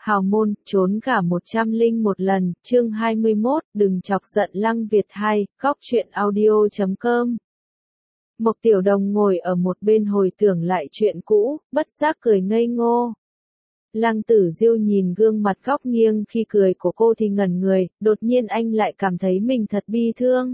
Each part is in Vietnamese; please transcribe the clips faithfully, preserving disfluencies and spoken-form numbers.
Hào môn, trốn cả một trăm linh một lần, chương hai mươi mốt, đừng chọc giận Lăng Việt hai, góc truyện audio chấm com. Mộc Tiểu Đồng ngồi ở một bên hồi tưởng lại chuyện cũ, bất giác cười ngây ngô. Lăng Tử Diêu nhìn gương mặt góc nghiêng khi cười của cô thì ngẩn người, đột nhiên anh lại cảm thấy mình thật bi thương.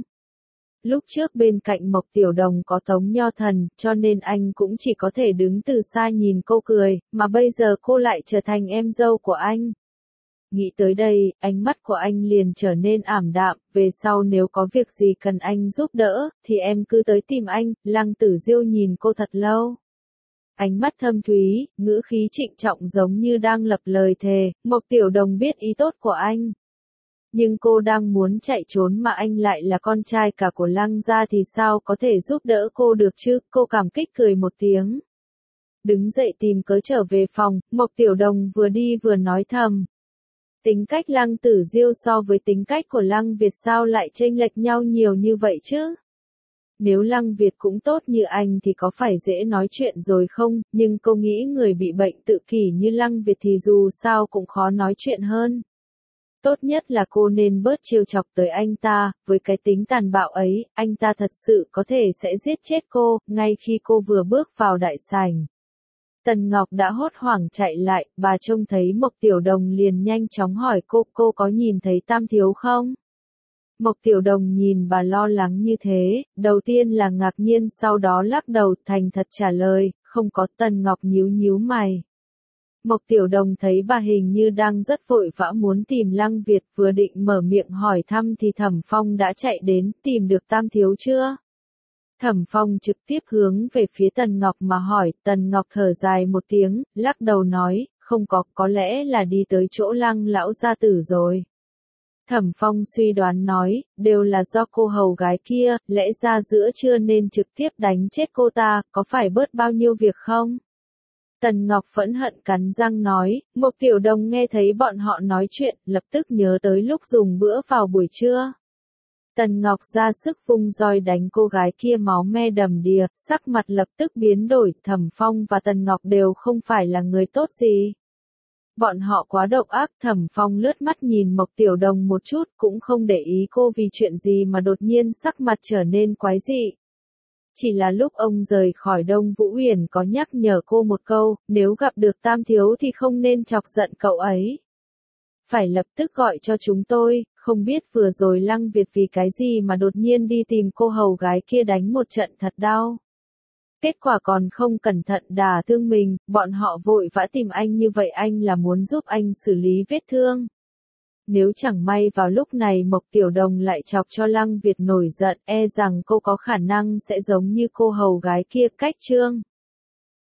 Lúc trước bên cạnh Mộc Tiểu Đồng có Tống Nho Thần, cho nên anh cũng chỉ có thể đứng từ xa nhìn cô cười, mà bây giờ cô lại trở thành em dâu của anh. Nghĩ tới đây, ánh mắt của anh liền trở nên ảm đạm, về sau nếu có việc gì cần anh giúp đỡ, thì em cứ tới tìm anh. Lăng Tử Diêu nhìn cô thật lâu. Ánh mắt thâm thúy, ngữ khí trịnh trọng giống như đang lập lời thề. Mộc Tiểu Đồng biết ý tốt của anh. Nhưng cô đang muốn chạy trốn mà anh lại là con trai cả của Lăng gia thì sao có thể giúp đỡ cô được chứ? Cô cảm kích cười một tiếng. Đứng dậy tìm cớ trở về phòng, Mộc Tiểu Đồng vừa đi vừa nói thầm. Tính cách Lăng Tử Diêu so với tính cách của Lăng Việt sao lại chênh lệch nhau nhiều như vậy chứ? Nếu Lăng Việt cũng tốt như anh thì có phải dễ nói chuyện rồi không? Nhưng cô nghĩ người bị bệnh tự kỷ như Lăng Việt thì dù sao cũng khó nói chuyện hơn. Tốt nhất là cô nên bớt trêu chọc tới anh ta, với cái tính tàn bạo ấy, anh ta thật sự có thể sẽ giết chết cô, ngay khi cô vừa bước vào đại sảnh. Tần Ngọc đã hốt hoảng chạy lại, bà trông thấy Mộc Tiểu Đồng liền nhanh chóng hỏi cô, cô có nhìn thấy Tam Thiếu không? Mộc Tiểu Đồng nhìn bà lo lắng như thế, đầu tiên là ngạc nhiên sau đó lắc đầu thành thật trả lời, không có. Tần Ngọc nhíu nhíu mày. Mộc Tiểu Đồng thấy bà hình như đang rất vội vã muốn tìm Lăng Việt, vừa định mở miệng hỏi thăm thì Thẩm Phong đã chạy đến, tìm được Tam Thiếu chưa? Thẩm Phong trực tiếp hướng về phía Tần Ngọc mà hỏi, Tần Ngọc thở dài một tiếng, lắc đầu nói, không có, có lẽ là đi tới chỗ Lăng lão gia tử rồi. Thẩm Phong suy đoán nói, đều là do cô hầu gái kia, lẽ ra giữa trưa nên trực tiếp đánh chết cô ta, có phải bớt bao nhiêu việc không? Tần Ngọc phẫn hận cắn răng nói, Mộc Tiểu Đồng nghe thấy bọn họ nói chuyện, lập tức nhớ tới lúc dùng bữa vào buổi trưa. Tần Ngọc ra sức vung roi đánh cô gái kia máu me đầm đìa, sắc mặt lập tức biến đổi. Thẩm Phong và Tần Ngọc đều không phải là người tốt gì. Bọn họ quá độc ác. Thẩm Phong lướt mắt nhìn Mộc Tiểu Đồng một chút, cũng không để ý cô vì chuyện gì mà đột nhiên sắc mặt trở nên quái dị. Chỉ là lúc ông rời khỏi Đông Vũ Huyền có nhắc nhở cô một câu, nếu gặp được Tam Thiếu thì không nên chọc giận cậu ấy. Phải lập tức gọi cho chúng tôi, không biết vừa rồi Lăng Việt vì cái gì mà đột nhiên đi tìm cô hầu gái kia đánh một trận thật đau. Kết quả còn không cẩn thận đả thương mình, bọn họ vội vã tìm anh như vậy anh là muốn giúp anh xử lý vết thương. Nếu chẳng may vào lúc này Mộc Tiểu Đồng lại chọc cho Lăng Việt nổi giận, e rằng cô có khả năng sẽ giống như cô hầu gái kia cách trương.